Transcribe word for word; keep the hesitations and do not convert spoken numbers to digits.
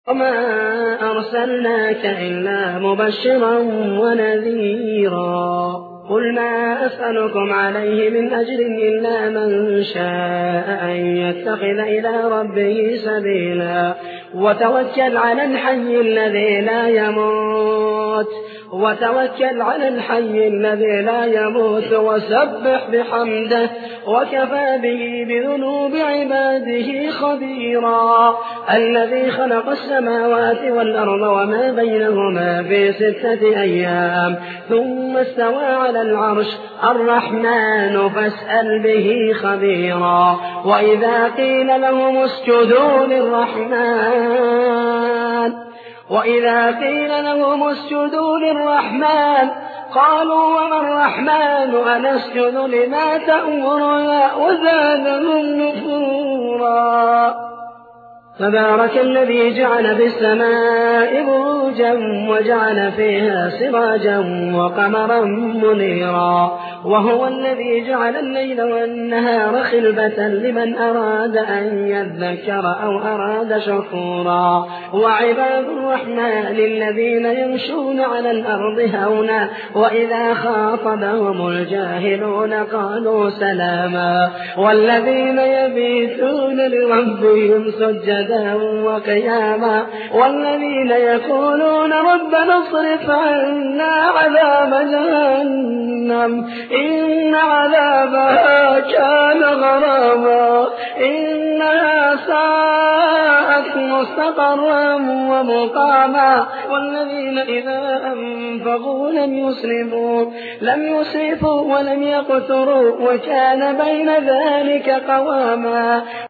وما أرسلناك إلا مبشرا ونذيرا قل ما أسألكم عليه من أجر إلا من شاء أن يتخذ إلى ربه سبيلا وتوكل على الحي الذي لا يموت وتوكل على الحي الذي لا يموت وسبح بحمده وكفى به بذنوب عباده خبيرا الذي خلق السماوات والأرض وما بينهما في ستة أيام ثم استوى على العرش الرحمن فاسأل به خبيرا وإذا قيل لهم اسجدوا للرحمن وإذا قيل لهم اسجدوا للرحمن قالوا وما الرحمن أنسجد لما تأمرنا وزادهم نفورا تبارك الذي جعل في السماء بروجا وجعل فيها سراجا وقمرا منيرا وهو الذي جعل الليل والنهار خلفة لمن أراد أن يذكر أو أراد شكورا وعباد الرحمن الذين يمشون على الأرض هونا وإذا خاطبهم الجاهلون قالوا سلاما والذين يبيتون لربهم سجدا وقياما والذين يقولون ربنا اصرف عنا عذاب جهنم إن عذابها كان غراما إنها ساءت مستقرا ومقاما والذين إذا أنفقوا لم يسرفوا لم يسرفوا ولم يقتروا وكان بين ذلك قواما